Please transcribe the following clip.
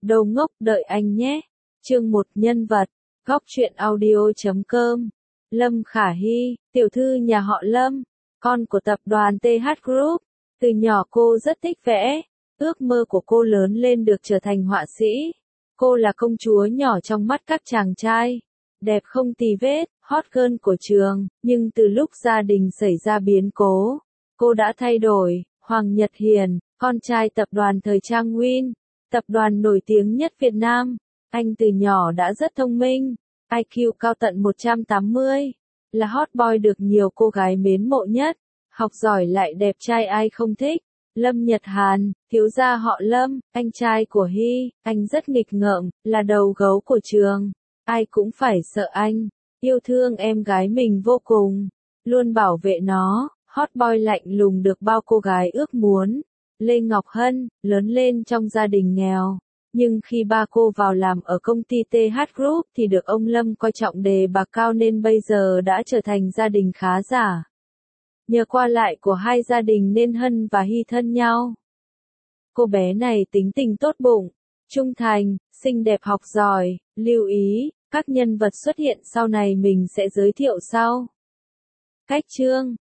Đồ ngốc đợi anh nhé. Chương 1 nhân vật. Góc truyện audio.com. Lâm Khả Hy, tiểu thư nhà họ Lâm, con của tập đoàn TH Group. Từ nhỏ cô rất thích vẽ. Ước mơ của cô lớn lên được trở thành họa sĩ. Cô là công chúa nhỏ trong mắt các chàng trai. Đẹp không tì vết, hot girl của trường. Nhưng từ lúc gia đình xảy ra biến cố, cô đã thay đổi. Hoàng Nhật Hiền, con trai tập đoàn thời trang Win, tập đoàn nổi tiếng nhất Việt Nam. Anh từ nhỏ đã rất thông minh, IQ cao tận 180, là hot boy được nhiều cô gái mến mộ nhất, học giỏi lại đẹp trai ai không thích. Lâm Nhật Hàn, thiếu gia họ Lâm, anh trai của Hy, anh rất nghịch ngợm, là đầu gấu của trường, ai cũng phải sợ anh, yêu thương em gái mình vô cùng, luôn bảo vệ nó, hot boy lạnh lùng được bao cô gái ước muốn. Lê Ngọc Hân, lớn lên trong gia đình nghèo, nhưng khi ba cô vào làm ở công ty TH Group thì được ông Lâm coi trọng đề bạc cao nên bây giờ đã trở thành gia đình khá giả. Nhờ qua lại của hai gia đình nên Hân và Hy thân nhau. Cô bé này tính tình tốt bụng, trung thành, xinh đẹp học giỏi, lưu ý, các nhân vật xuất hiện sau này mình sẽ giới thiệu sau. Cách chương,